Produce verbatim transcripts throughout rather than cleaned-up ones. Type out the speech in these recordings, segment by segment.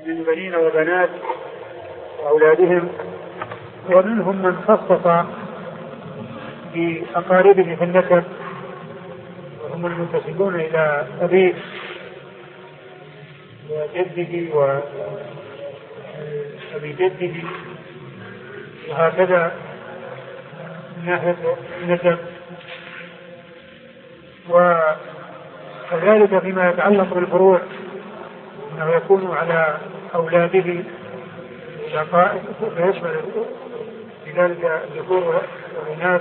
من بنين وبنات وأولادهم، ومنهم من خصص بأقاربه في النسب وهم المنتسبون إلى أبيه وجده وأبي جده، وهكذا من ناحية النسب. وكذلك فيما يتعلق بالفروع أنه يكون على أولاده شقائق فيشمل في ذلك الذكور والإناث،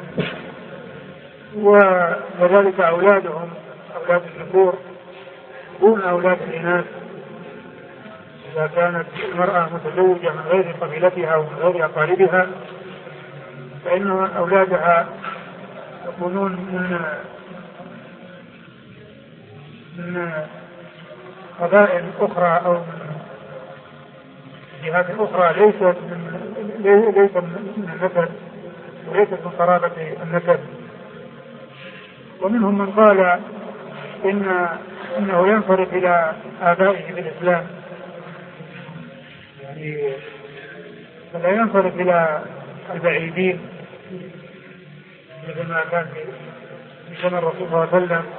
وكذلك أولادهم أولاد الذكور دون أولاد الإناث إذا كانت المرأة متزوجة من غير قبيلتها ومن غير أقاربها، فإن أولادها يكونون من من قبائل أخرى أو من جهات أخرى ليست من ليست من النسب وليست من قرابة النسب. ومنهم من قال إن إنه ينصرف إلى آبائه بالإسلام، يعني فلا ينصرف إلى البعيدين مثل ما كان في زمن الرسول صلى الله عليه وسلم،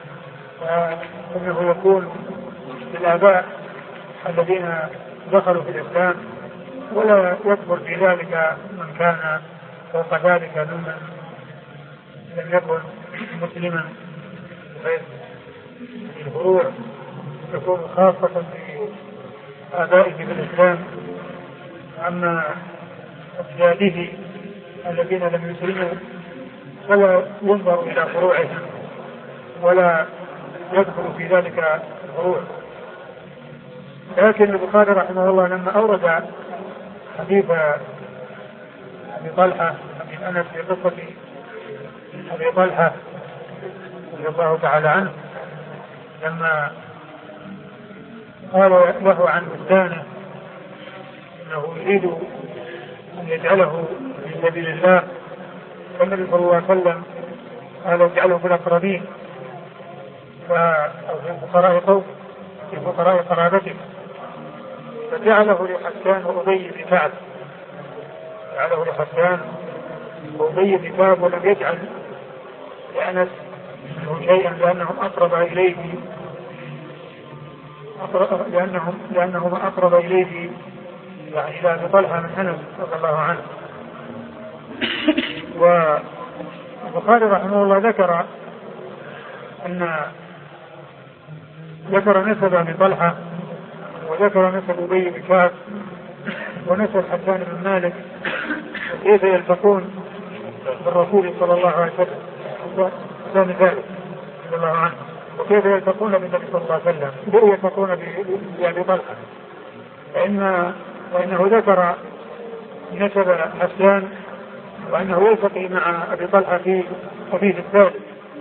فإنه يكون للآباء الذين دخلوا في الإسلام، ولا يكبر في ذلك من كان فوق ذلك ممن لم يكن مسلما، بحيث الفروع تكون خاصة بآبائه في الإسلام. أما أجداده الذين لم يسلموا فلا ينظر إلى فروعهم ولا يدخل في ذلك الفروع. لكن البخاري رحمه الله لما أورد حديث أبي طلحة من أنس في قصة أبي طلحة رضي الله تعالى عنه، لما قال له عن بستانه أنه يريد أن يجعله في سبيل الله، فالنبي صلى الله عليه وسلم قال اجعله في الأقربين أو في فقراء قوم في فقراء قرابته، فجعله لحسان وأبي بن كعب جعله لحسان وأبي بن كعب ولم يجعل لأنس شيئا لأنهم أقرب إليه أقرب لأنهم لأنهم أقرب إليه يعني إلى أبي طلحة من أنس رضي الله عنه. والبخاري رحمه الله ذكر أن ذكر نسب أبي طلحة وذكر نسب أبي بن كعب ونسب حسان بن مالك كيف يلتقون بالرسول صلى الله عليه وسلم حسان ذلك رضي الله عنه، وكيف يلتقون بالنبي صلى الله عليه وسلم، كيف يلتقون بأبي طلحة، فإن وإنه ذكر نسب حسان وأنه يلتقي مع أبي طلحة في حديث الثالث،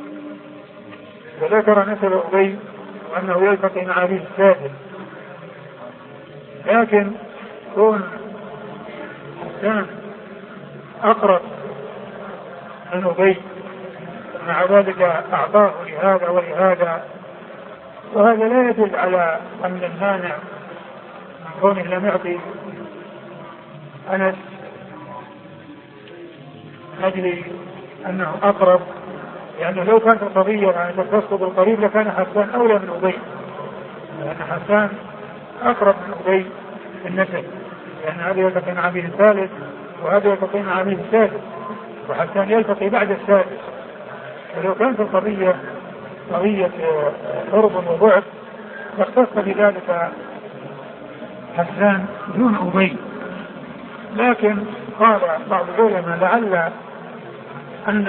وذكر نسب أبي وأنه يلتقي مع أبيه الثالث. لكن كون حسان أقرب من أبي مع ذلك أعطاه لهذا ولهذا، وهذا لا يدل على أن المانع من كونه لم يعطي أنس أجل أنه أقرب، لأنه لو كانت القضية أن تخص بالقريب لكان حسان أولى من أبي، لأن حسان أقرب من أبي في النسب، لأن هذا يلتقي مع أبيه الثالث وهذا يلتقي مع أبيه الثالث، وحسان يلتقي بعد الثالث. ولو كانت القضية قضية قرب وبعد لاختص بذلك حسان دون أبي. لكن قال بعض العلماء لعل أن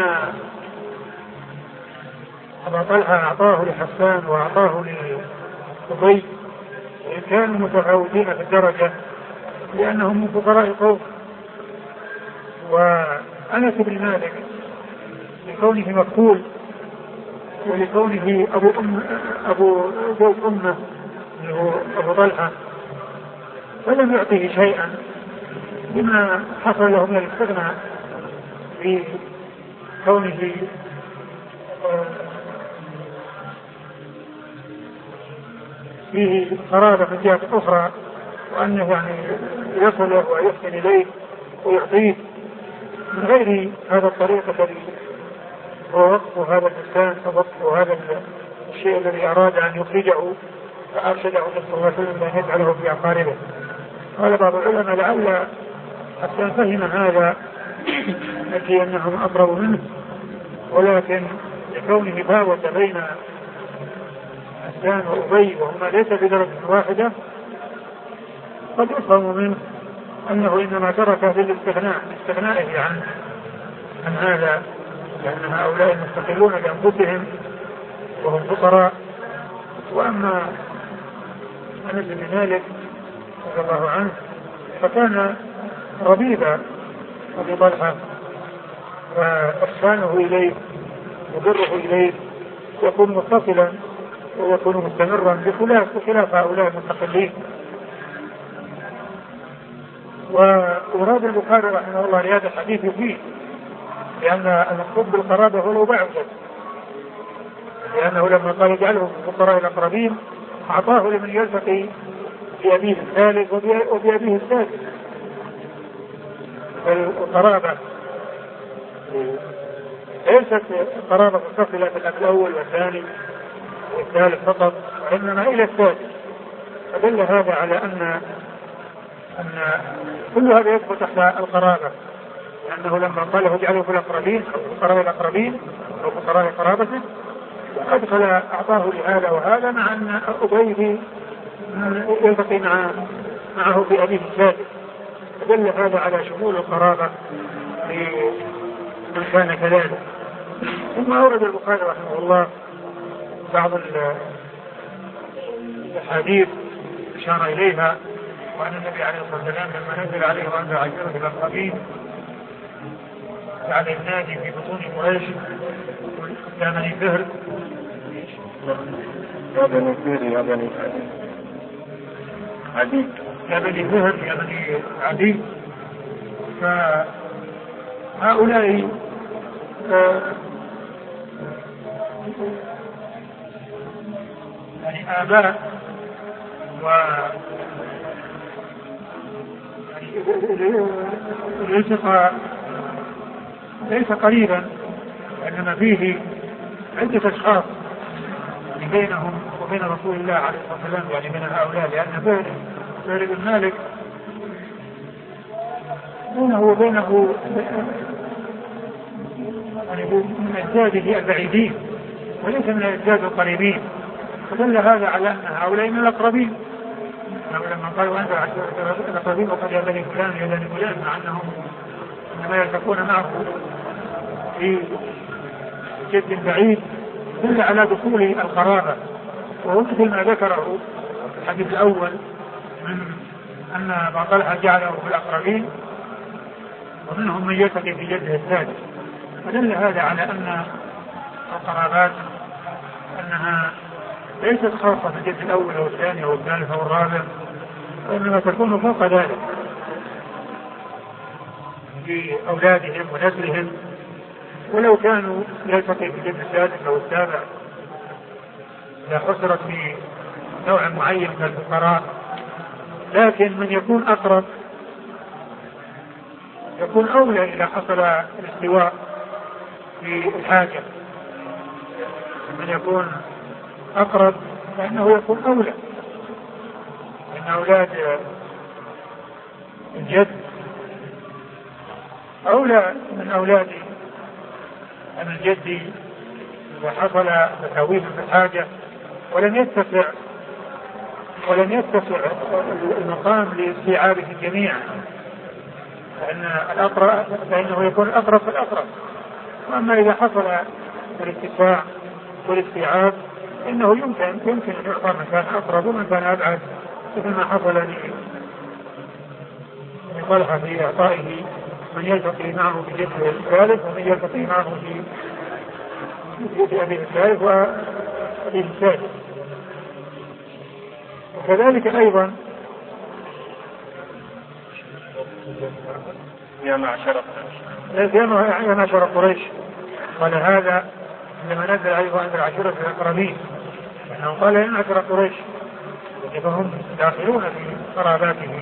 أبا طلحة أعطاه لحسان وأعطاه لأبي كانوا متفاوتين في الدرجة لأنهم من فقراء قوم. وأنس بن مالك لكونه مقتول ولكونه أبو أم أبو زوج أمه أبو طلحة فلم يعطيه شيئا بما حصل له من الاستغناء في كونه فيه قرابة من جهة أخرى وأنه يعني يصله ويحسن إليه ويعطيه من غير هذا الطريق الذي هو وقف هذا الإنسان ووقف هذا الشيء الذي أراد أن يخرجه فأرشده صلى الله عليه وسلم أن يجعله في أقاربه. قال بعض العلماء لعل حتى فهم هذا الذي أنهم أقرب منه، ولكن لكونه فاوت بين حسان وأبي وهما ليس بدرجة واحدة قد يفهم منه أنه إنما ترك للاستغناء استغنائه عن عن هذا، لأن هؤلاء مستقلون بأنفسهم وهم فقراء. وأما أنس بن مالك رضي الله عنه فكان ربيبا أبي طلحة، وإحسانه إليه وبره إليه يكون متصلا ويكون مستمرا بخلاف بخلاف هؤلاء المستقلين. وأراد البخاري رحمه الله لهذا الحديث فيه، لأن المقصود بالقرابة هو لو بعد، لأنه لما قال اجعله في الفقراء الأقربين أعطاه لمن يلتقي بأبيه الثالث وبأبيه الثالث. القرابة ليست قرابة متصلة بالأب الأول والثاني والثالث فقط، وإنما إلى الثالث. فدل هذا على أن أن كل هذا يدخل تحت القرابة، لأنه لما قال اجعله في الأقربين أو فقراء الأقربين أو فقراء قرابته أدخل أعطاه لهذا وهذا، مع أن أبيه يلتقي مع معه بأبيه الثالث. فدل هذا على شمول القرابة لمن كان كذلك. ثم أورد البخاري رحمه الله بعض الأحاديث أشار إليها، وأن النبي عليه الصلاة والسلام لما نزل عليه وأنزل عشيرة الأقربين جعل النادي في بطون قريش يا بني فهر يا بني فهر يا بني عدي يا بني فهر يا بني عدي. فهؤلاء يعني آباء و الالتقاء ليس قريبا، وإنما فيه عدة أشخاص بينهم وبين رسول الله عليه الصلاة والسلام، يعني من هؤلاء، لأن فهر بن مالك بينه وبينه يعني من أجداده البعيدين وليس من الأجداد القريبين. فدل هذا على أن هؤلاء من الأقربين، لما قالوا أنت الأقربين وقد يا بني فلان يا بني فلان، مع أنهم إنما يلتقون معه في جد بعيد، دل على دخول القرابة. وهو مثل ما ذكره الحديث الأول من أن أبا طلحة جعله في الأقربين ومنهم من يلتقي في جده الثالث. فدل هذا على أن القرابات أنها ليست خاصة في الجد الأول أو الثاني أو الثالث أو الرابع، وإنما تكون فوق ذلك في أولادهم ونسلهم، ولو كانوا يلتقي في الجد السادس أو السابع لا حصرت في نوع معين من الفقراء. لكن من يكون أقرب يكون أولى إذا حصل الاستواء في الحاجة، من يكون أقرب لأنه يكون أولى، لأن أولاد الجد أولى من أولاد من الجد إذا حصل تساويه في الحاجة ولن يتسع ولن يتسع المقام لاستيعابه الجميع، لأن الأقرب فإنه يكون الأقرب فالأقرب. وأما إذا حصل الاتساع والاستيعاب إنه يمكن يمكن أن يعطى من كان أقرب ومن كان أبعد، مثل ما حصل لطلحة في إعطائه من يلتقي معه في جده الثالث ومن يلتقي معه في جد أبيه الثالث وأبيه الثالث. وكذلك أيضا يا معشر يا معشر قريش، قال هذا لما نزل عليه وأنزل عشيرة الأقربين، لأنه قال يا معشر قريش، فهم داخلون في قراباته.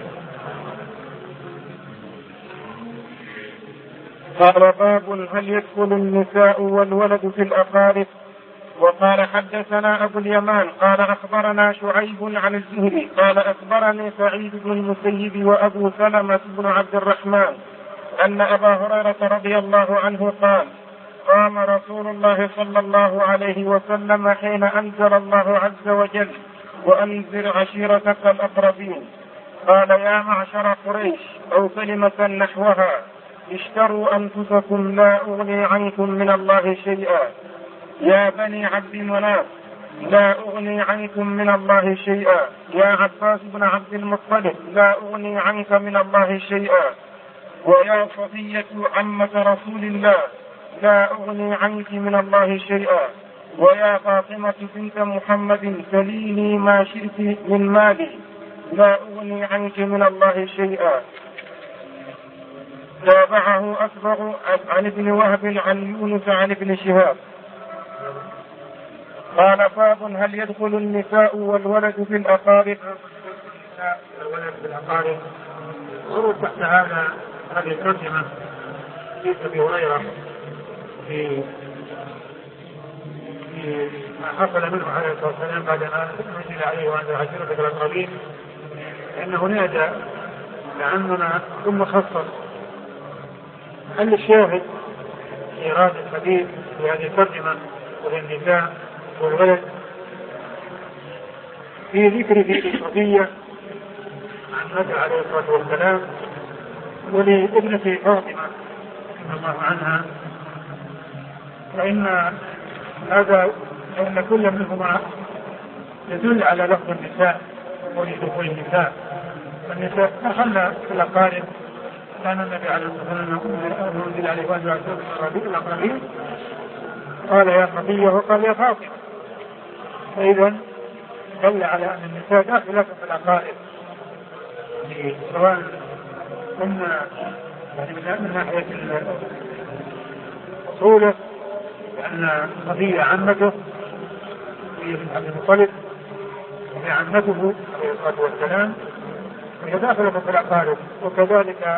قال باب هل يدخل النساء والولد في الأقارب؟ وقال حدثنا أبو اليمان قال أخبرنا شعيب عن الزهري قال أخبرني سعيد بن المسيب وأبو سلمة بن عبد الرحمن أن أبا هريرة رضي الله عنه قال قام رسول الله صلى الله عليه وسلم حين أنزل الله عز وجل وأنذر عشيرتك الأقربين قال يا معشر قريش أو كلمة نحوها اشتروا أنفسكم لا أغني عنكم من الله شيئا يا بني عبد مناف لا أغني عنكم من الله شيئا يا عباس بن عبد المطلب لا أغني عنك من الله شيئا ويا صفية عمة رسول الله لا أغني عنك من الله شيئا ويا فاطمة بنت محمد سليني ما شئت من مالي لا أغني عنك من الله شيئا. تابعه أسبغ عن ابن وهب عن يونس عن ابن شهاب. قال باب هل يدخل النساء والولد في الأقارب؟ الولد في الأقارب ورد تحت هذا هذه الترجمة حديث أبي هريرة في ما حصل منه عليه الصلاة والسلام بعد أن نزل عليه وأنزل عشيرتك الأقربين لأنه نادى لعمنا ثم خصص. هل الشاهد في إيراد الحديث في هذه الترجمة وهي النساء والولد في ذكر في الصفية عن النبي عليه الصلاة والسلام ولابنة فاطمة رضي الله عنها، فإن هذا أن كل منهما يدل على لفظ النساء ولدخول النساء. فالنساء دخلنا في الأقارب كان النبي عليه الصلاة والسلام أنزل عليه وأنزل عليه الأقربين قال يا صفية وقال يا فاطمة، فإذا دل على أن النساء داخلة في الأقارب سواء كنا يعني من ناحية أصوله لأن صفية عمته هي بنت عبد المطلب وهي عمته عليه الصلاة والسلام وهي داخلة في الأقارب، وكذلك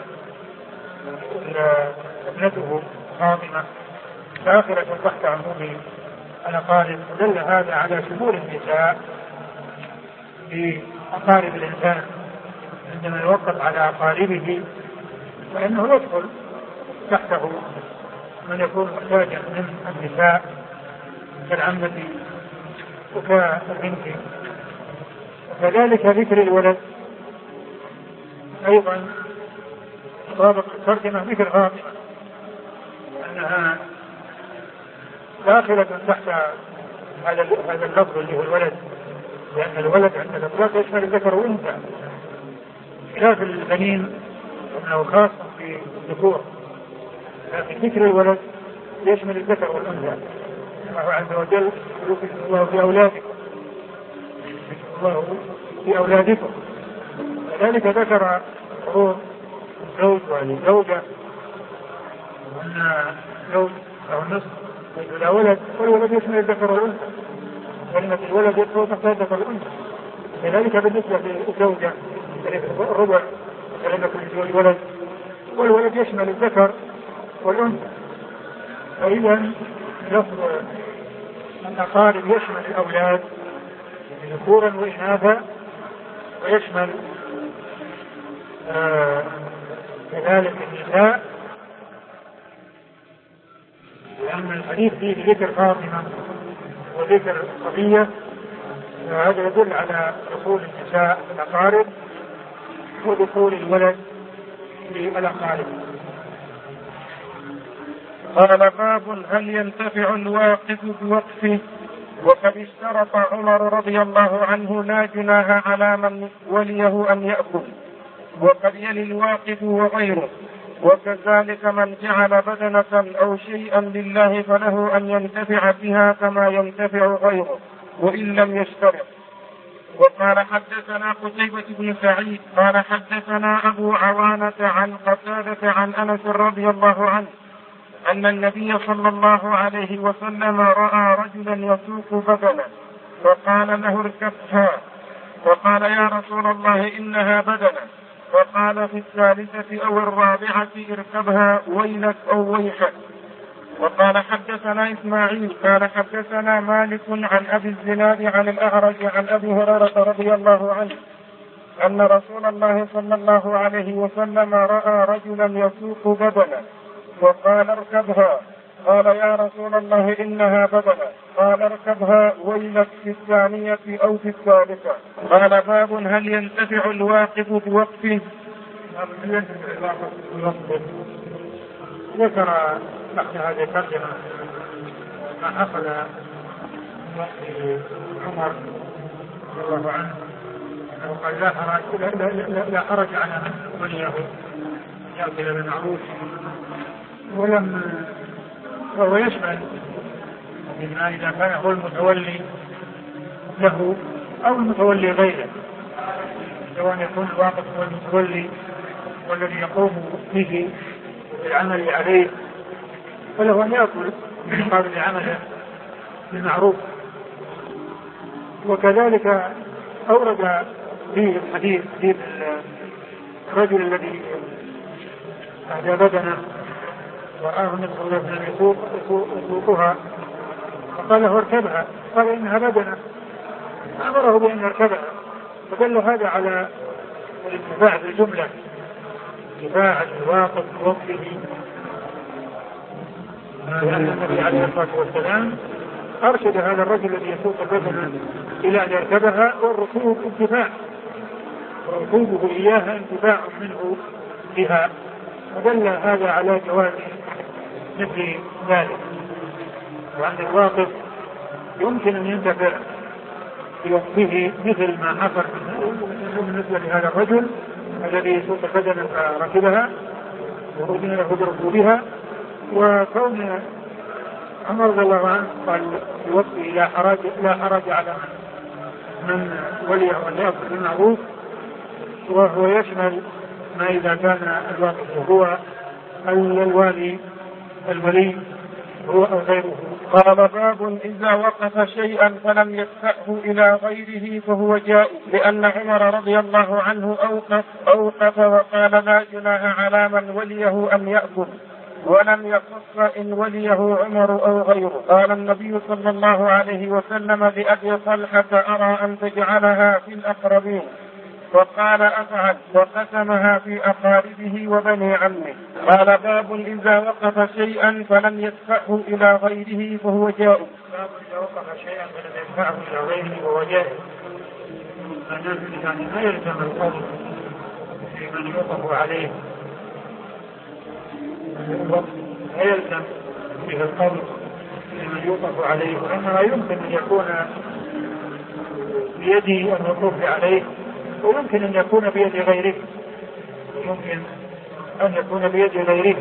ابنته فاطمة داخلة تحت عموم الأقارب. ودل هذا على شمول النساء في أقارب الإنسان عندما يوقف على أقاربه فإنه يدخل تحته من يكون محتاجا من النساء كالعمة وكالبنت. وكذلك ذكر الولد أيضا طابق الترجمة مثل فاطمة أنها داخلة تحت هذا هذا اللفظ اللي هو الولد، لأن الولد عند الإطلاق يشمل الذكر والأنثى خلاف البنين أنه خاص في الذكور، لكن ذكر الولد يشمل الذكر والأنثى. الله عز وجل يذكر الله في أولادكم الله في أولادكم كذلك ذكر حقوق الزوج والزوجة وأن الزوج أو النصف لا ولد والولد يشمل الذكر والأنثى، كلمة الولد يدخل تحت الذكر والأنثى. كذلك بالنسبة للزوجة الربع كلمة الولد والولد يشمل الذكر والأنثى. فإذا لفظ الأقارب يشمل الأولاد ذكورا وإناثا ويشمل آه كذلك النساء، لأن الحديث فيه ذكر فاطمة وذكر صفية، وهذا يدل على دخول النساء في الأقارب ودخول الولد في الأقارب. قال باب هل ينتفع الواقف بوقفه؟ وقد اشترط عمر رضي الله عنه لا جناح على من وليه أن يأكل، وقد يلي الواقف وغيره، وكذلك من جعل بدنة أو شيئا لله فله أن ينتفع بها كما ينتفع غيره وإن لم يشترط. وقال حدثنا قتيبة بن سعيد قال حدثنا أبو عوانة عن قتادة عن أنس رضي الله عنه أن النبي صلى الله عليه وسلم رأى رجلا يسوق بدنة فقال له اركبها، وقال يا رسول الله إنها بدنة. وقال في الثالثة أو الرابعة اركبها ويلك أو ويحك. وقال حدثنا إسماعيل قال حدثنا مالك عن أبي الزناد عن الأعرج عن أبي هريرة رضي الله عنه أن رسول الله صلى الله عليه وسلم رأى رجلا يسوق بدنة وقال اركبها. قال يا رسول الله إنها بدنة. قال اركبها ويلك في الثانية أو في الثالثة. قال باب هل ينتفع الواقف بوقفه؟ ذكر تحت هذه الترجمة ما حصل من وقت عمر رضي الله عنه أنه قال لا حرج لا, لا, لا حرج على من وليه يأكل بالمعروف، ولم وهو يشمل بما إذا كان هو المتولي له أو المتولي غيره، سواء يكون الواقف هو المتولي والذي يقوم به بالعمل عليه فله أن يأكل من قبل عمله بالمعروف. وكذلك أورد فيه الحديث حديث الرجل الذي أهدى بدنه ورآه النبي صلى الله عليه وسلم يسوقها فقال له اركبها، قال إنها بدنة، أمره بأن يركبها، فدل هذا على الانتفاع بالجملة، انتفاع الواقف بوقته، لأن النبي عليه الصلاة والسلام أرشد هذا الرجل الذي يسوق بدنه إلى أن يركبها، والركوب انتفاع، وركوبه إياها انتفاع منه بها، ودل هذا على جواز مثل ذلك، وأن الواقف يمكن أن ينتفع بوقته مثل ما حصل بالنسبة لهذا الرجل الذي يسوق بدنه فركبها وأذن له بركوبها. وكون عمر رضي الله عنه قال بوقته لا حرج لا حرج على من وليه أن يأكل بالمعروف، وهو يشمل ما إذا كان الواقف هو الوالي الولي هو أو غيره. قال باب إذا وقف شيئا فلم يدفعه إلى غيره فهو جائز، لأن عمر رضي الله عنه أوقف أوقف وقال لا جناح على من وليه أن يأكل، ولم يخص إن وليه عمر أو غيره. قال النبي صلى الله عليه وسلم لأبي طلحة أرى أن تجعلها في الأقربين، وقال أفعل، وقسمها في أقاربه وبني عمه. قال باب إذا وقف شيئا فلم يدفعه إلى غيره فهو جائز. باب إذا وقف شيئا فلم يدفعه إلى غيره فهو جائز، يعني ما يلزم القول في من يوقف عليه، لا يلزم به القول لمن يوقف عليه، وإنما يمكن أن يكون بيدي الوقوف عليه، ويمكن أن يكون بيد غيره، يمكن أن يكون بيد غيره.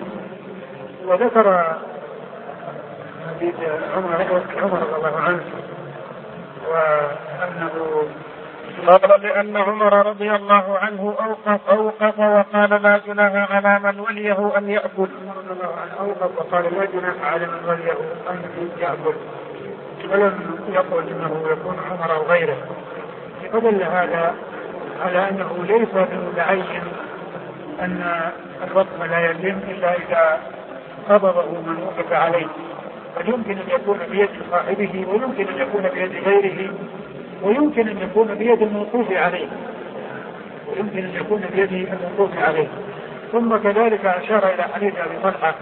وذكر حديث عمر عمر رضي الله عنه وأنه قال لأن عمر رضي الله عنه أوقف أوقف وقال لا جناح على من وليه أن يأكل. عمر رضي الله عنه أوقف وقال لا جناح على من وليه أن يأكل، ولم يقل إنه يكون عمر أو غيره. فدل هذا على أنه ليس بالمتعين أن الوقف لا يتم إلا إذا قبضه من وقف عليه، بل يمكن أن يكون بيد صاحبه، ويمكن أن يكون بيد غيره، ويمكن أن يكون بيد الموقوف عليه، ويمكن أن يكون بيد الموقوف عليه. ثم كذلك أشار إلى حديث أبي طلحة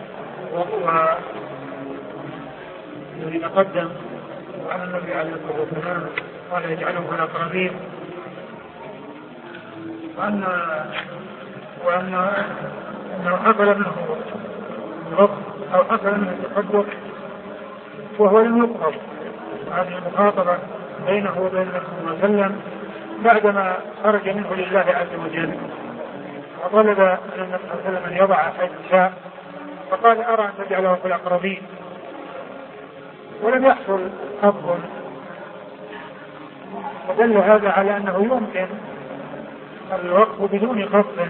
الذي تقدم وعن النبي عليه الصلاة والسلام قال يجعلهم في الأقربين، وأن وأن أنه حصل منه الرفض أو حصل منه التحدث وهو لم يقبض. هذه المخاطبة بينه وبين النبي صلى الله عليه وسلم بعدما خرج منه لله عز وجل، وطلب من النبي صلى الله عليه وسلم أن يضع حيث شاء، فقال أرى أن تجعله في الأقربين، ولم يحصل قبض. ودل هذا على أنه يمكن الوقف بدون قبض،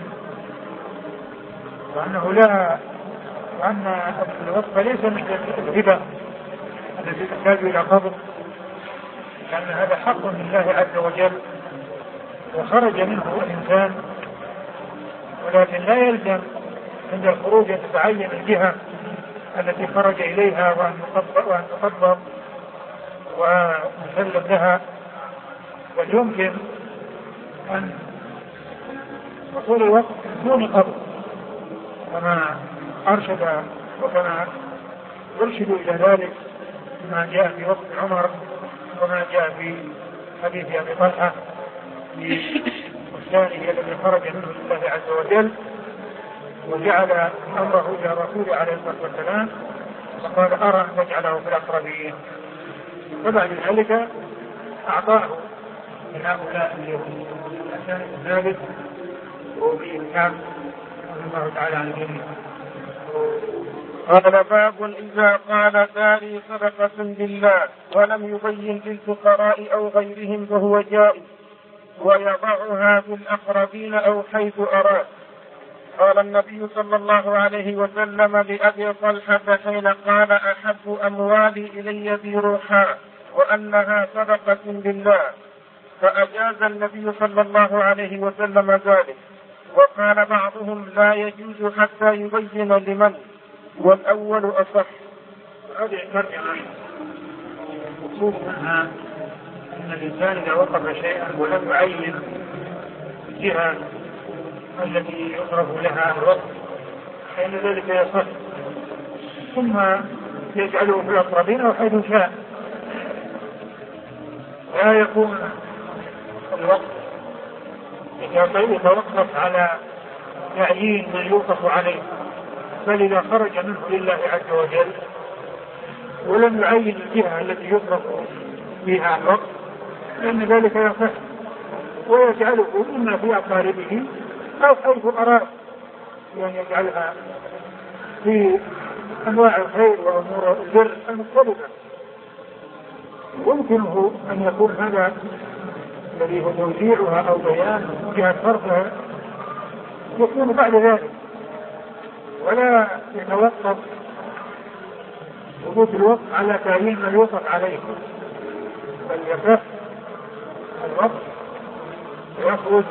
وأنه لا وأن الوقف ليس مثل الهبة التي تحتاج إلى قبض، لأن هذا حق لله عز وجل وخرج منه الإنسان، ولكن لا يلزم عند الخروج أن تتعين الجهة التي خرج إليها وأن تقبض ويسلم لها، بل يمكن أن وصول الوقت دون قبض كما أرشد وكما يرشد إلى ذلك ما جاء في وقت عمر وما جاء في حديث أبي طلحة لبستانه الذي خرج منه لله عز وجل وجعل أمره إلى الرسول عليه الصلاة والسلام فقال أرى أن تجعله في الأقربين، وبعد ذلك أعطاه لهؤلاء اليهود عشان ذلك وبإمكان الله تعالى عن الجميع. قال باب إذا قال داري صدقة بالله ولم يبين للفقراء أو غيرهم فهو جائز ويضعها في الأقربين أو حيث أراد. قال النبي صلى الله عليه وسلم لأبي طلحة حين قال أحب أموالي إلي بروحها وأنها صدقة بالله، فأجاز النبي صلى الله عليه وسلم ذلك، وقال بعضهم لا يجوز حتى يبين لمن، والأول أصح. هذه الترجمة مقصود منها أن الإنسان إذا وقف شيئا ولم يعين الجهة التي يصرف لها الوقت فإن ذلك يصح، ثم يجعله في الأقربين أو حيث شاء، لا يكون الوقت يتوقف على تعيين من يوقف عليه، بل إذا خرج منه لله عز وجل ولم يعين الجهة التي يصرف فيها الوقت فإن ذلك يصح، ويجعله إما في أقاربه أو حيث أراد، يعني يجعلها في أنواع الخير وأمور البر المختلفة. يمكنه أن يكون هذا الذي هو توزيعها أو بيان جهة صرفها يكون بعد ذلك، ولا يتوقف وجود الوقت على تعيين من يوقف عليه، بل يكف الوقت ويخرج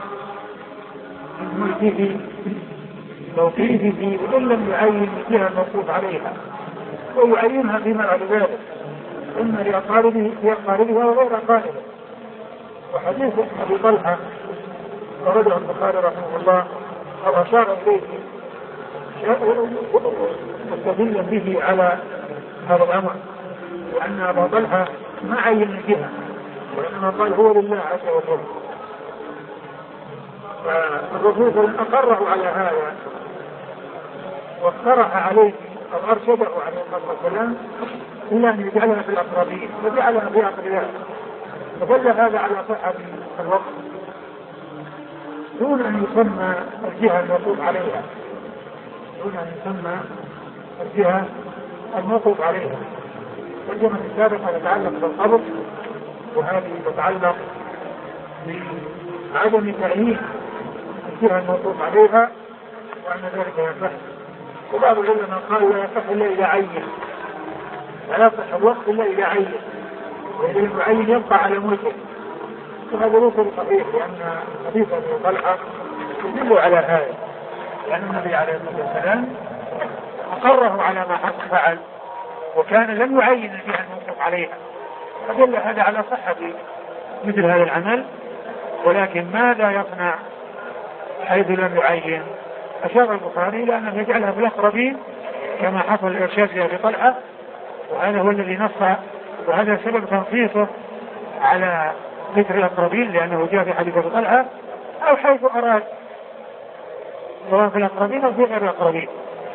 من ملكه توقيفه وإن لم يعين الجهة الموقوف عليها، ويعينها فيما بعد ذلك إما لأقاربه في أقاربها وغير أقاربه. وحديث أبي طلحة ورده البخاري رحمه الله أو أشار إليه مستدلا به على هذا الأمر، وأن أبا طلحة ما عين الجهة وإنما قال هو لله عز وجل، فالرسول أقره على هذا واقترح عليه أو أرشده عليه الصلاة والسلام إلا أن يجعلها في الأقربين وجعلها في أقربائه، فدل هذا على صحة الوقت دون أن يسمى الجهة الموقوف عليها، دون أن يسمى الجهة الموقوف عليها. الجهة السابقة تتعلق بالقبض، وهذه تتعلق بعدم تعيين الجهة الموقوف عليها وأن ذلك يصح. وبعض العلماء قالوا لا يصح إلا إذا عين، لا يصح الوقت إلا إذا عين، وإذا المعين يبقى على ملكه، وهذا ليس بصحيح لأن حديث أبي طلحة يدل على هذا، لأن النبي عليه الصلاة والسلام أقره على ما فعل وكان لم يعين الجهة الموقوف عليها، فدل هذا على صحة مثل هذا العمل. ولكن ماذا يصنع حيث لم يعين؟ أشار البخاري إلى أنه يجعلها في الأقربين كما حصل الإرشاد في أبي طلحة، وهذا هو الذي نص، وهذا سبب تنصيصه على ذكر الأقربين لأنه جاء في حديث أبي طلحة، أو حيث أراد سواء في الأقربين أو في غير الأقربين.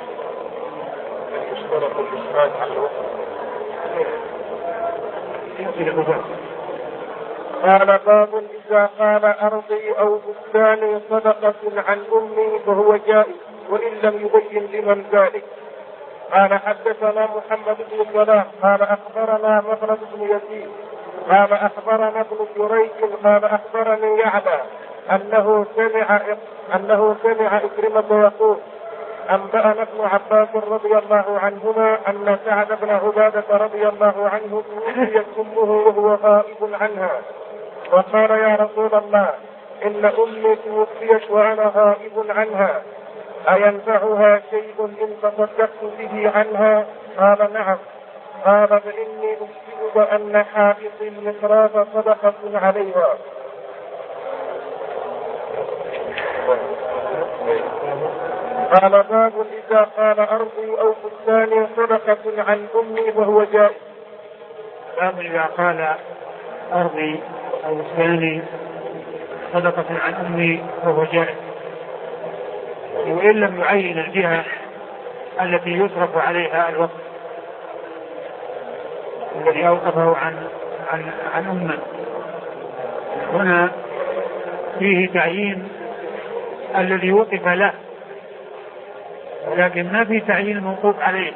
قال باب إذا قال أرضي أو بستاني صدقة عن أمي فهو جائز وإن لم يبين لمن ذلك. قال حدثنا محمد بن سلام قال أخبرنا مخلد بن يزيد قال أخبرنا ابن جريج قال أخبرني يعلى أنه سمع أنه سمع إكرمة يقول أنبأنا ابن عباس رضي الله عنهما أن سعد بن عبادة رضي الله عنه توفيت أمه وهو غائب عنها، وقال يا رسول الله إن أمي توفيت وأنا غائب عنها، أينفعها شيء إن تصدقت به عنها؟ قال نعم. قال فإني أخبرك أن حائط المحراب صدقة عليها. قال باب إذا قال أرضي أو بستاني صدقة عن أمي وهو جائز. باب إذا قال أرضي أو بستاني صدقة عن أمي وهو جائز، وإن لم يعين الجهة التي يصرف عليها الوقف الذي أوقفه عن عن عن أمه. هنا فيه تعيين الذي وقف له، ولكن ما في تعيين الموقوف عليه.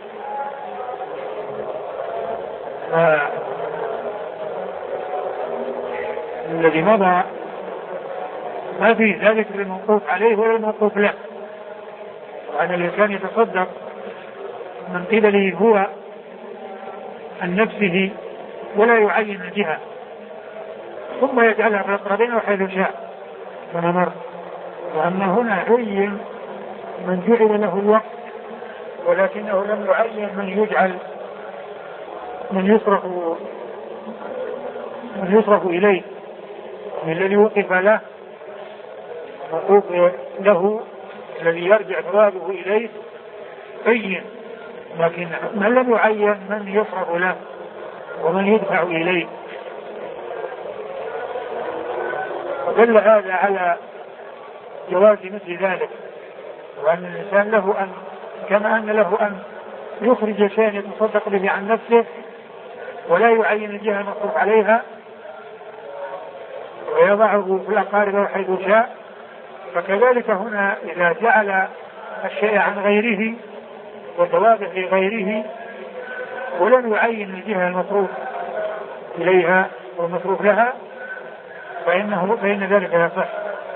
الذي مضى ما في ذلك الموقوف عليه ولا الموقوف له، وأن الإنسان يتصدق من قبله هو عن نفسه ولا يعين الجهة، ثم يجعلها في الأقربين أو حيث شاء كما مر. وأما هنا عين من جعل له الوقت، ولكنه لم يعين من يجعل من يصرف من يصرف إليه، من الذي وقف له موقوف له الذي يرجع ثوابه إليه عين، لكن من لم يعين من يصرف له ومن يدفع إليه. ودل هذا على جواز مثل ذلك، وأن الإنسان له أن كما أن له أن يخرج شيئا يتصدق به عن نفسه ولا يعين الجهة المصروف عليها ويضعه في الأقارب حيث شاء، فكذلك هنا إذا جعل الشيء عن غيره وتوابع لغيره ولم يعين الجهة المصروف إليها والمصروف لها فإنه فإن ذلك يصح.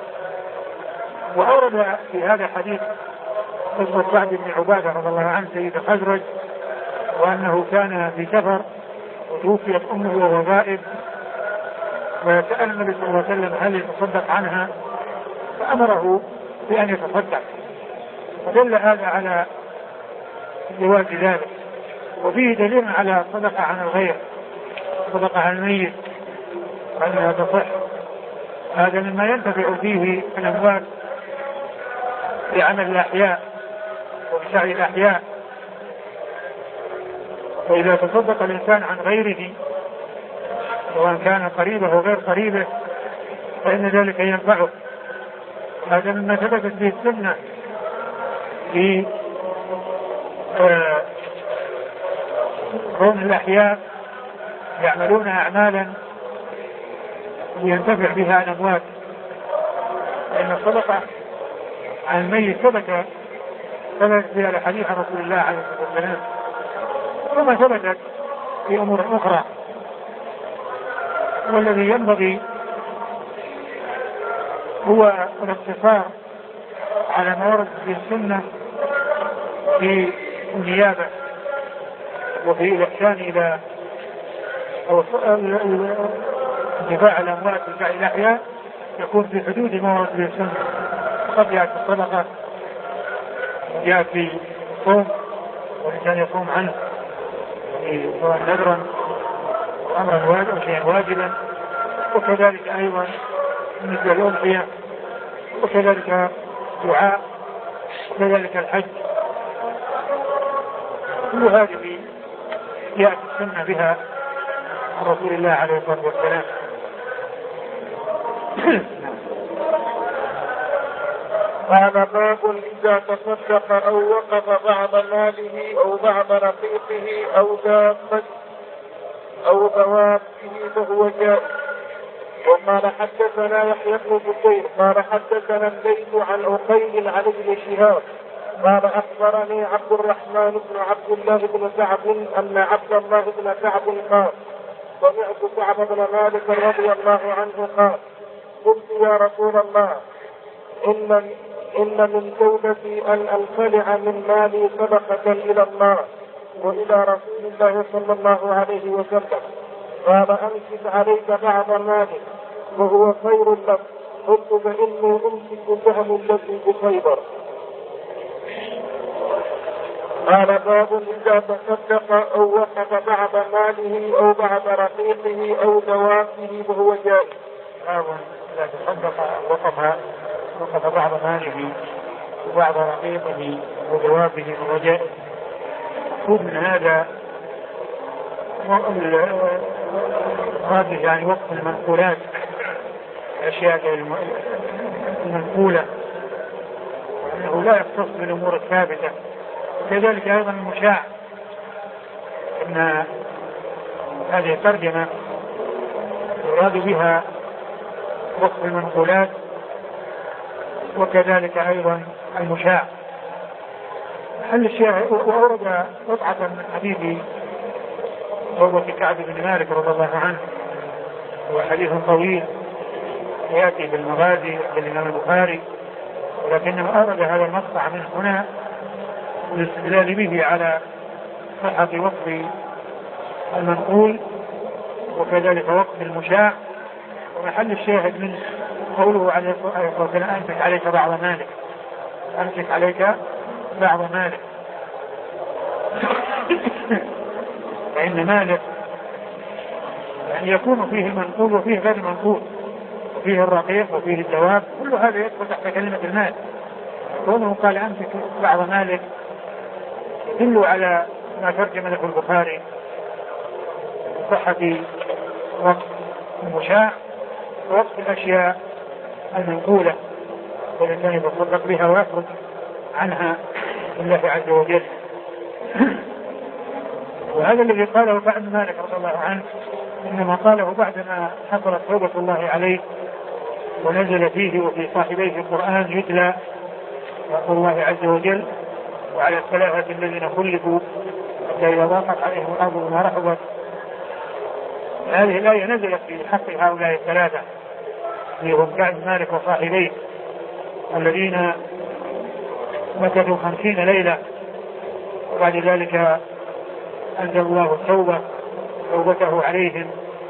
وأورد في هذا الحديث قصة سعد بن عبادة رضي الله عنه سيد الخزرج، وأنه كان في سفر وتوفيت أمه وهو غائب، وسأل النبي صلى الله عليه وسلم هل يتصدق عنها، فأمره بأن يتصدق، فدل هذا على جواز ذلك. وفيه دليل على صدقة عن الغير، صدقة عن الميت وأنها تصح. هذا مما ينتفع فيه الأموات بعمل الأحياء وبسعي الأحياء. وإذا تصدق الإنسان عن غيره سواء كان قريبه أو غير قريبه فإن ذلك ينفعه. هذا مما ثبتت به السنة في كون الأحياء يعملون أعمالا لينتفع بها الأموات، لأن الصدقة عن الميت ثبت ثبت بها الحديث عن رسول الله عليه الصلاة والسلام، ثم ثبتت في أمور أخرى. والذي ينبغي هو الاقتصار على ما ورد في السنة في النيابة وفي الإحسان إلى دفاع الأموات وسعي الأحياء يكون في حدود ما ورد في السنة. قد يأتي الصدقة، يأتي الصوم والإنسان يصوم عنه سواء نذرا أمرا واجبا أو شيئا واجبا، وكذلك أيضا بالنسبة للأضحية، وكذلك دعاء، وكذلك الحج. كل هذه يأتي السنة بها عن رسول الله عليه الصلاة والسلام. قال باب إذا تصدق أو وقف بعض ماله أو بعض رقيقه أو دابته أو دوابه فهو جائز. وقال حدثنا يحيى بن بكير قال حدثنا الليث عن عقيل عن ابن شهاب قال أخبرني عبد الرحمن بن عبد الله بن كعب أن عبد الله بن كعب قال سمعت كعب بن مالك رضي الله عنه قال قلت يا رسول الله إن إن من توبتي أن أنخلع من مالي صدقة إلى الله وإلى رسول الله صلى الله عليه وسلم. قال أمسك عليك بعض مالك وهو خير لك قلت فإني أمسك الذهب الذي بخيبر. قال باب إذا تصدق أو وقف بعض ماله أو بعض رقيقه أو دوابه وهو جائز. باب إذا تصدق أو وقف وقف بعض ماله وبعض رقيقه ودوابه وهو جائز. خذ من هذا هذه يعني وقف المنقولات، الأشياء المنقولة، أنه لا يختص بالأمور الثابتة. كذلك أيضا المشاع، أن هذه الترجمة يراد بها وقف المنقولات وكذلك أيضا المشاع. هل الشيء وأورد قطعة من حديث عقبة كعب بن مالك رضي الله عنه، هو حديث طويل يأتي بالمغازي للإمام البخاري، ولكنه أورد هذا المقطع من هنا والاستدلال به على صحة وقف المنقول وكذلك وقف المشاع. ومحل الشاهد من قوله عليه الصلاة والسلام أمسك عليك بعض مالك، أمسك عليك بعض مالك، فإن مالك يعني يكون فيه المنقول وفيه غير المنقول، وفيه الرقيق وفيه الدواب، كل هذا يدخل تحت كلمة المال. كونه قال أمسك بعض مالك يدل على ما ترجم له البخاري صحة وقف المشاع ووقف الأشياء المنقولة والإنسان يتصدق بها ويخرج عنها لله عز وجل. وهذا الذي قاله كعب بن مالك رضي الله عنه إنما قاله بعدما حصلت توبة الله عليه ونزل فيه وفي صاحبيه القرآن يتلى وقول الله عز وجل وعلى الثلاثة الذين خلفوا حتى إذا ضاقت عليهم الأرض بما رحبت. هذه الآية نزلت في حق هؤلاء الثلاثة هم كعب بن مالك وصاحبيه الذين مكثوا خمسين ليلة، وبعد ذلك أنزل الله التوبة توبته عليهم.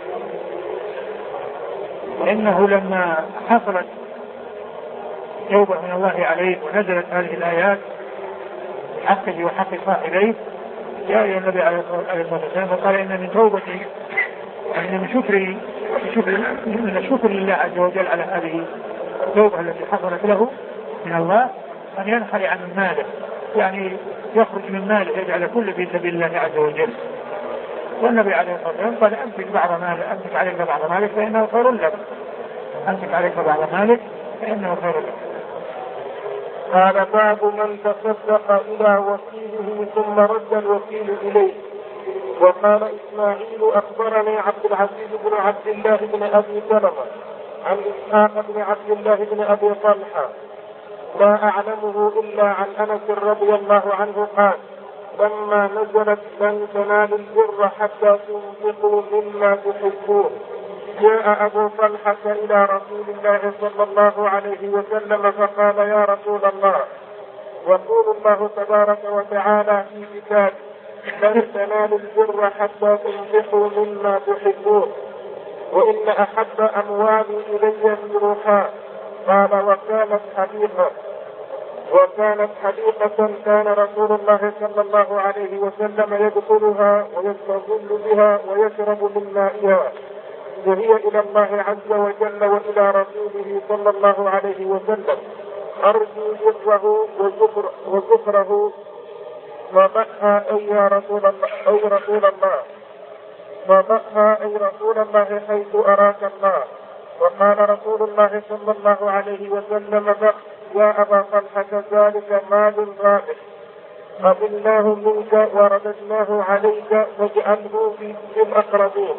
وإنه لما حصلت توبة من الله عليه ونزلت هذه الآيات بحقه وحق صاحبيه جاء إلى النبي عليه الصلاة والسلام وقال إن من توبتي يعني من شكري من الشكر لله عز وجل على هذه التوبة التي حصلت له من الله أن ينخلع عن ماله، يعني يخرج من ماله يجعل كل في سبيل الله عز وجل. والنبي عليه الصلاة والسلام قال أمسك بعض مالك أمسك عليك بعض مالك فإنه خير لك، أمسك عليك بعض مالك فإنه خير لك. قال باب من تصدق إلى وكيله ثم رد الوكيل إليه. وقال إسماعيل أخبرني عبد العزيز بن عبد الله بن أبي سلمة عن إسحاق بن عبد الله بن أبي طلحة لا أعلمه إلا عن أنس رضي الله عنه قال لما نزلت لن تنالوا البر حتى تنفقوا مما تحبون جاء أبو طلحة إلى رسول الله صلى الله عليه وسلم فقال يا رسول الله يقول الله تبارك وتعالى في كتابه لن تنالوا البر حتى تنفقوا مما تحبون وإن أحب أموالي إلي ميروحا. قال وكانت حديقة وكانت حديقة كان رسول الله صلى الله عليه وسلم يدخلها ويستظل بها ويشرب من مائها وهي إلى الله عز وجل وإلى رسوله صلى الله عليه وسلم أرجو بره وزفره وضعها أي يا رسول الله أي رسول الله وضعها أي رسول الله حيث أراك الله. وقال رسول الله صلى الله عليه وسلم يا أبا طلحة ذلك مال رابح قبلناه منك ورددناه عليك واجعله في الأقربين.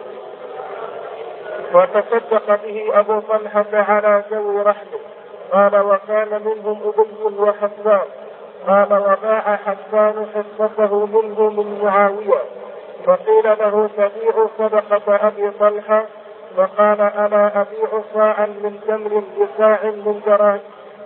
وتصدق به أبو طلحة على ذوي رحمه. قال وكان منهم أبي وحسان. قال وباع حسان حصته منه من معاوية فقيل له تبيع صدقة أبي طلحة فقال ألا أبيع صاعا من تمر بصاع من دراهم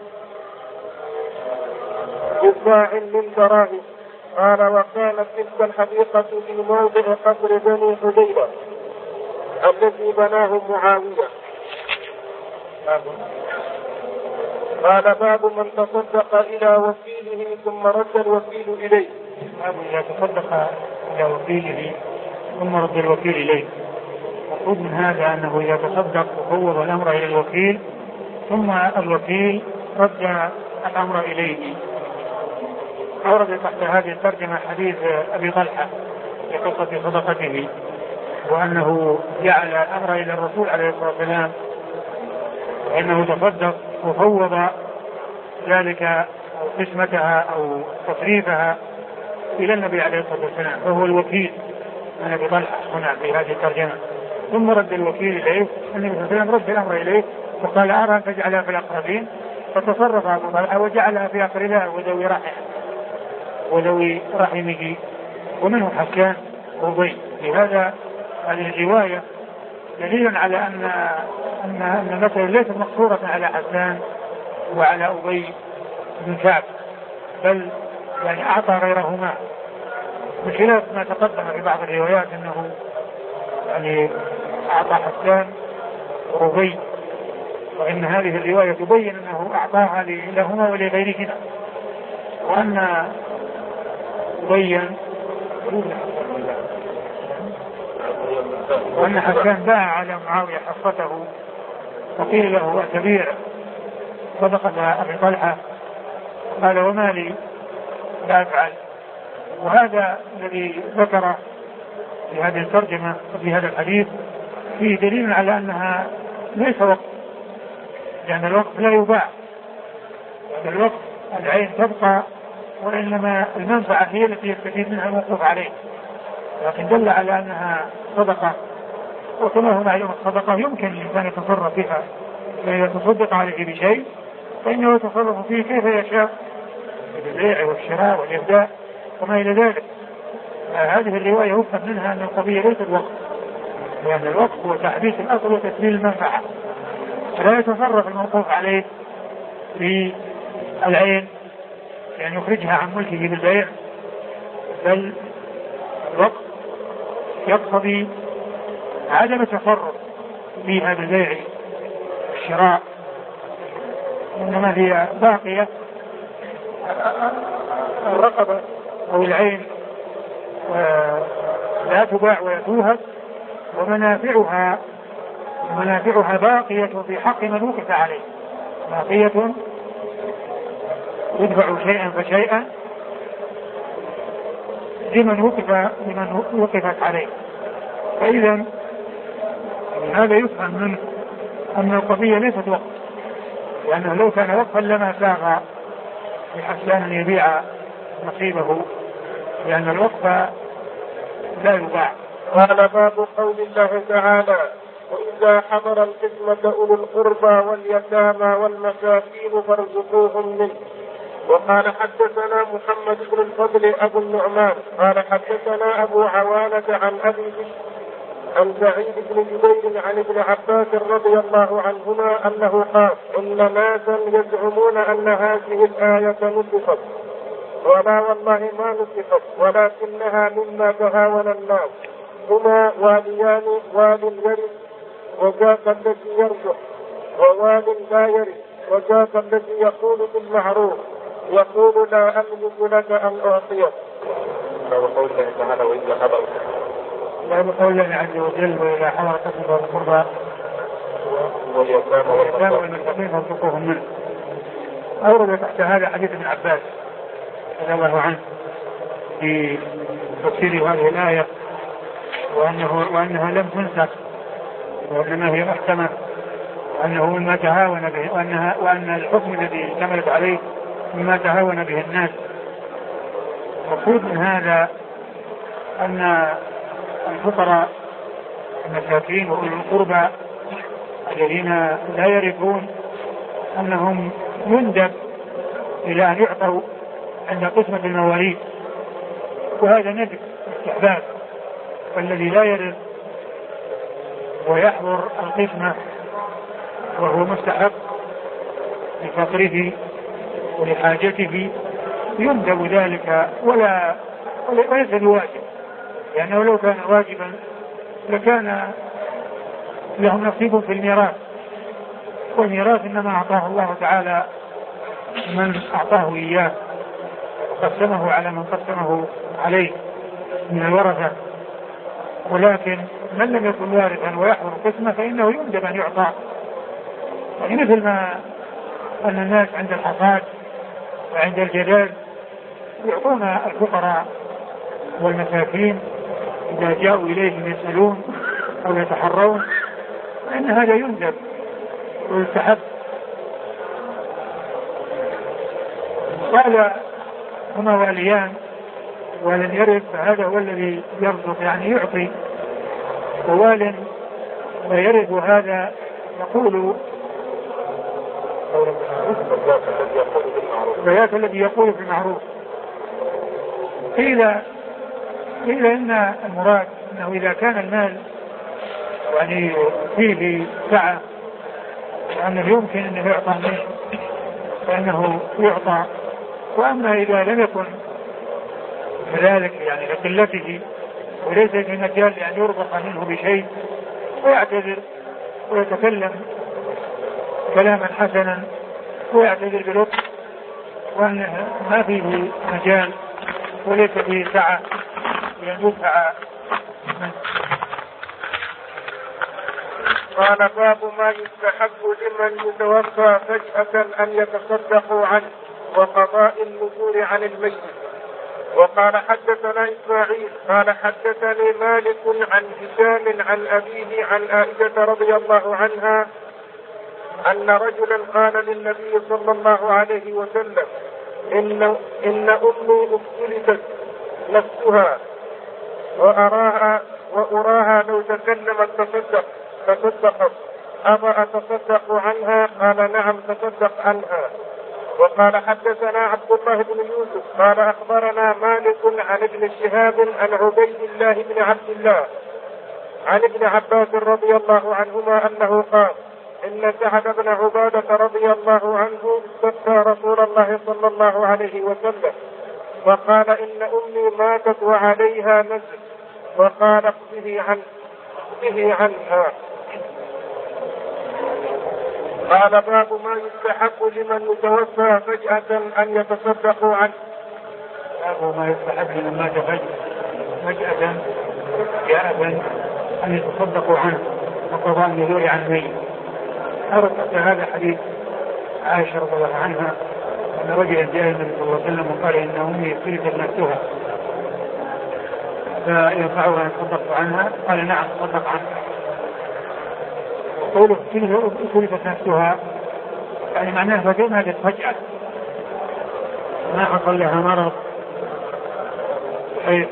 بصاع من دراهم. قال وكانت تلك الحديقة في موضع قصر بني حذيفة الذي بناه معاوية. قال باب من تصدق إلى وكيله ثم رد الوكيل إليه. باب إذا تصدق إلى وكيله ثم رد الوكيل إليه. مقصود من هذا أنه إذا تصدق وفوض الأمر إلى الوكيل ثم الوكيل رد الأمر إليه. أورد تحت هذه الترجمة حديث أبي طلحة في قصة صدقته، وأنه جعل الأمر إلى الرسول عليه الصلاة والسلام، وأنه تصدق وفوض ذلك أو قسمتها أو تصريفها إلى النبي عليه الصلاة والسلام، وهو الوكيل من أبي طلحة هنا في هذه الترجمة. ثم رد الوكيل إليه، النبي صلى الله عليه وسلم رد الأمر إليه وقال أرى أن تجعلها في الأقربين، فتصرف أبو طلحة وجعلها في أقربائه وذوي رحمه وذوي رحمه ومنه حسان وأبي. لهذا هذه الرواية دليل على أن أن أن المسألة ليست مقصورة على حسان وعلى أبي بن كعب، بل يعني أعطى غيرهما، بخلاف ما تقدم في بعض الروايات أنه يعني أعطى حسان وأبي، وإن هذه الرواية تبين أنه أعطاها لهما ولغيرهما، وأن بين وأن حسان باع على معاوية حصته، وقيل له أتبيع صدقة أبي طلحة؟ قال وما لي لا أفعل. وهذا الذي ذكره في هذه الترجمة وفي هذا الحديث فيه دليل على أنها ليس وقت، لأن الوقت لا يباع، لأن الوقت العين تبقى، وإنما المنفعة هي التي يستفيد منها الموقوف عليه، لكن دل على أنها صدقة. وكما هو معلوم الصدقة يمكن الإنسان يتصرف فيها، فإذا تصدق عليه بشيء فإنه يتصرف فيه كيف يشاء بالبيع والشراء والإبداع وما إلى ذلك. هذه الرواية يفهم منها أن القضية ليست الوقت، لأن الوقت هو تحديث الأصل وتسليل المنفعة، فلا يتصرف الموقوف عليه في العين يعني يخرجها عن ملكه بالبيع، بل الوقت يقتضي عدم التصرف في هذا البيع والشراء، إنما هي باقية. الرقبة أو العين لا تباع ولا توهب، ومنافعها منافعها باقية في حق من وقف عليه، باقية يدفع شيئا فشيئا لمن وقف لمن وقفت عليه. فإذا هذا يفهم منه أن القضية ليست وقت، لأنه لو كان وقفا لما ساغ لحسان أن يبيع نصيبه، لأن الوقف لا يباع. قال باب قول الله تعالى وإذا حضر القسمة أولو القربى واليتامى والمساكين فارزقوهم منه. وقال حدثنا محمد بن الفضل أبو النعمان قال حدثنا أبو عوانة عن أبي عن سعيد بن جبير عن ابن عباس رضي الله عنهما أنه قال إن ناسا يزعمون أن هذه الآية نسخت، ولا والله ما نسخت، ولكنها مما تهاون الناس، هما واليان، وال يرث وذاك الذي يرجح، ووال لا يرث وذاك الذي يقول بالمعروف يقول لا أملك لك أن أعطيك. وقول الله تعالى وإذا حضر باب قول الله عز وجل وإذا حضر قسمة القربى واليتامى والمساكين فارزقوهم منه. أورد تحت هذا حديث ابن عباس رضي الله عنه في تفسير هذه الآية، وأنه وأنها لم تنسخ وإنما هي محكمة، وأنه مما تهاون به، وأنها وأن الحكم الذي اشتملت عليه مما تهاون به الناس. المقصود من هذا أن الفقراء المساكين وأولي القربى الذين لا يرثون أنهم يندب إلى أن يعطوا عند قسمة المواريث، وهذا ندب استحباب، والذي لا يرث ويحضر القسمة وهو مستحق لفقره ولحاجته يندب ذلك ولا وليس بواجب، لأنه لو كان واجبا لكان لهم نصيب في الميراث، والميراث إنما أعطاه الله تعالى من أعطاه إياه وقسمه على من قسمه عليه من الورثة، ولكن من لم يكن وارثا ويحضر قسمه فإنه يندب أن يعطى. يعني مثل ما أن الناس عند الحصاد وعند الجدال يعطون الفقراء والمساكين إذا جاءوا إليهم يسألون أو يتحرون، فإن هذا يندب ويستحب. قال هما واليان ولن يرث، فهذا هو الذي يرزق يعني يعطي، ووال لا يرث هذا يقول بيات الذي يقول في المعروف. قيل قيل إن المراد أنه إذا كان المال يعني فيه سعة وأنه يمكن أنه يعطى منه فإنه يعطى، وأما إذا لم يكن كذلك يعني لقلته وليس في مجال أن يرزق منه بشيء ويعتذر ويتكلم كلاما حسنا ويعتذر بلطف وأنه ما فيه مجال وليس فيه سعة لأن يدفع. قال باب ما يستحب لمن يتوفى فجأة أن يتصدقوا عنه وقضاء النذور عن الميت. وقال حدثنا إسماعيل قال حدثني مالك عن هشام عن أبيه عن عائشة رضي الله عنها أن رجلا قال للنبي صلى الله عليه وسلم إن, إن أمي اختلفت نفسها وأراها, وأراها لو تكلمت تصدق تصدقت أما أتصدق عنها؟ قال نعم تصدق عنها. وقال حدثنا عبد الله بن يوسف قال أخبرنا مالك عن ابن شهاب عن عبيد الله بن عبد الله عن ابن عباس رضي الله عنهما أنه قال إن سعد بن عبادة رضي الله عنه استفتى رسول الله صلى الله عليه وسلم وقال إن أمي ماتت وعليها نزل وقال اقضه عن اقضه عنها. قال باب ما يستحب لمن يتوفى فجأة أن يتصدقوا عنه. باب ما يستحب لمن مات فجأة جاء أن يتصدقوا عنه وقضاء النذور عن الميت. أردت هذا حديث عائشة رضي الله عنها أن رجلا جاء النبي صلى الله عليه وسلم وقال إن أمي اختلفت نفسها فينفعها أن يتصدق عنها؟ قال نعم تصدق عنها. قوله اختلفت نفسها يعني معناه فجأة ماتت فجأة ما حصل لها مرض حيث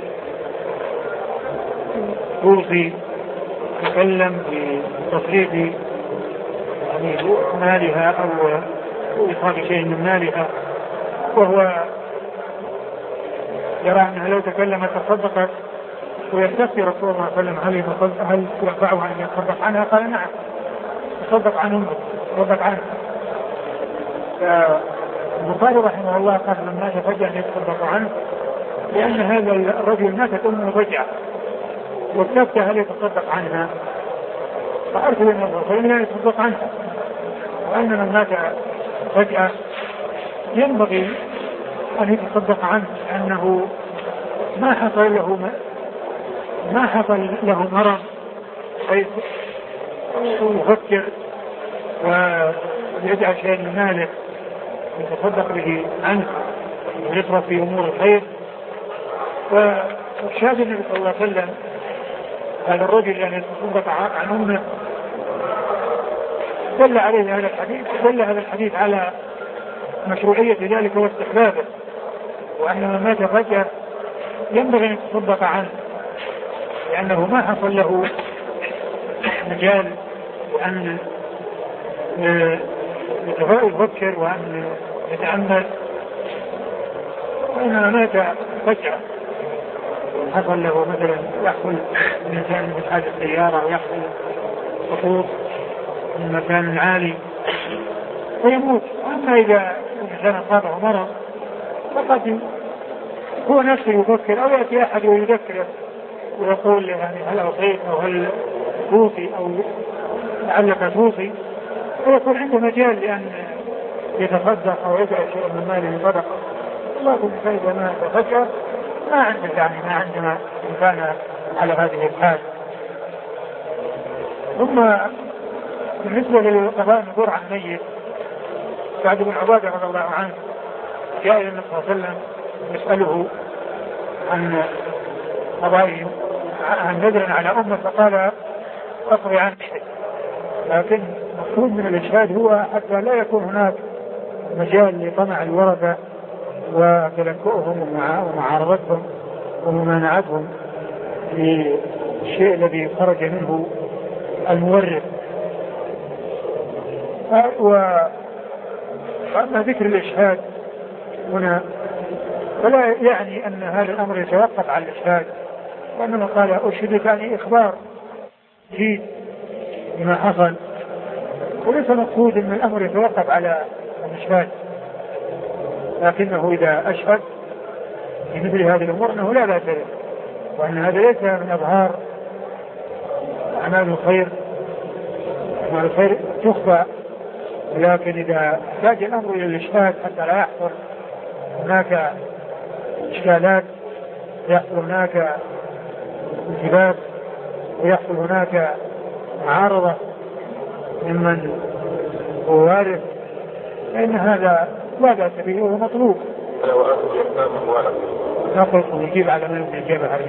توصي تكلم بتصريف يعني مالها أو إخراج شيء من مالها، وهو يرى أنها لو تكلمت تصدقت، ويستفتي رسول الله صلى الله عليه وسلم هل ينفعها أن يتصدق عنها؟ قال نعم تصدق عن أمك تصدق عنها. فالبخاري رحمه الله قال من مات فجأة يتصدق عنه لأن هذا الرجل ماتت أمه فجأة واستفتى هل يتصدق عنها، فأرسل النظر فإن لا يتصدق عنها، وأن من مات فجأة ينبغي أن يتصدق عنه لأنه ما حصل له ما حصل له مرض حيث يفكر ويجعل شيء من ماله يتصدق به عنه ويصرف في أمور الخير. وشاهد النبي صلى الله عليه وسلم هذا الرجل يعني يتصدق عن أمه دل عليه هذا الحديث دل هذا الحديث على مشروعية ذلك واستحبابه، وأن من مات فجأة ينبغي أن يتصدق عنه لأنه ما حصل له مجال وأن يفكر وأن يتأمل، وإنما مات فجأة حصل له مثلا يحصل الإنسان من حادث السيارة ويحصل سقوط من مكان عالي ويموت. أما إذا الإنسان أصابه مرض فقد هو نفسه يفكر أو يأتي أحد ويذكره ويقول يعني هل أصيب أو هل توصي أو لعلك توصي، ويكون عنده مجال لأن يتصدق أو يجعل شيء من ماله صدقة. لكن فإذا ما تفكر ما عنده يعني ما عندنا إن كان على هذه الحال. ثم بالنسبة لقضاء النذور عن ميت، سعد بن عبادة رضي الله عنه جاء إلى النبي صلى الله عليه وسلم يسأله عن قضاء عن نذر على أمه فقال أقضي عن شيء، لكن المقصود من الإشهاد هو حتى لا يكون هناك مجال لطمع الورثة وتلكؤهم ومعارضتهم وممانعتهم للشيء الذي خرج منه المورث. وأما ذكر الإشهاد هنا فلا يعني أن هذا الأمر يتوقف على الإشهاد، وإنما قال أشهدك يعني إخبار جيد بما حصل، وليس مقصود أن الأمر يتوقف على الإشهاد، لكنه إذا أشهد في مثل هذه الأمور أنه لا بأس به، وأن هذا ليس من أظهار أعمال الخير. أعمال الخير تخفى، لكن إذا احتاج الأمر إلى الإشهاد حتى لا يحصل هناك إشكالات، يحصل هناك انتباه ويحصل هناك معارضة ممن هو وارث، فإن هذا لا بأس به وهو مطلوب. نقول ونجيب على من الإجابة على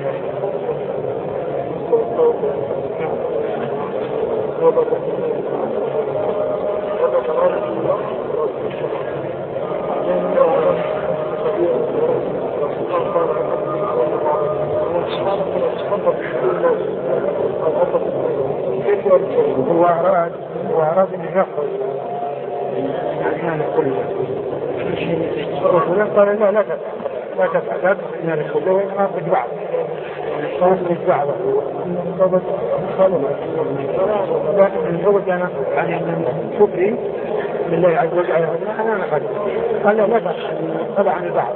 هو أراد هو أراد أن يحفظ يعني كله قال لا لا تفعل لا تفعل لا تفعل من كله وإنما أخرج بعض أخرج بعض لكن الزوج أنا يعني من شكري لله عز وجل أنا أنا قد قال لا تفعل طبعا البعض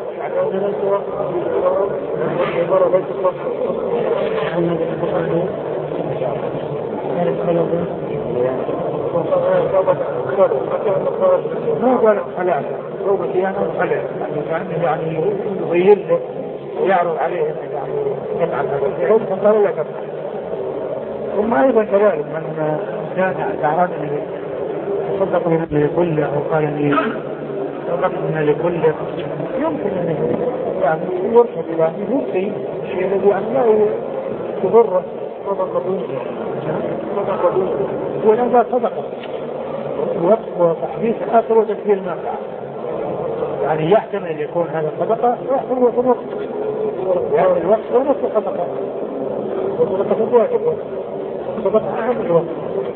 ما قال خلاص توبتي أنا خلاص يعني يعني يغير له ويعرض عليه يعني يفعل هذا الشيء فقال لا تفعل. ثم أيضا كذلك من كان أعرض أن يصدق من لكل أو قال أني صدق من لكل يمكن أن يعني يرشد إلى يبقي الشيء الذي يعني لا يضر صدق دونه صدق دونه هو الآن صدقه وقت وتحديث آخر وتكبير المنفعة، يعني يحتمل أن يكون هذا صدقة ويحتمل أن يكون يعني الوقت ونصف صدقة وصدقة الواجب صدقة أهم الوقت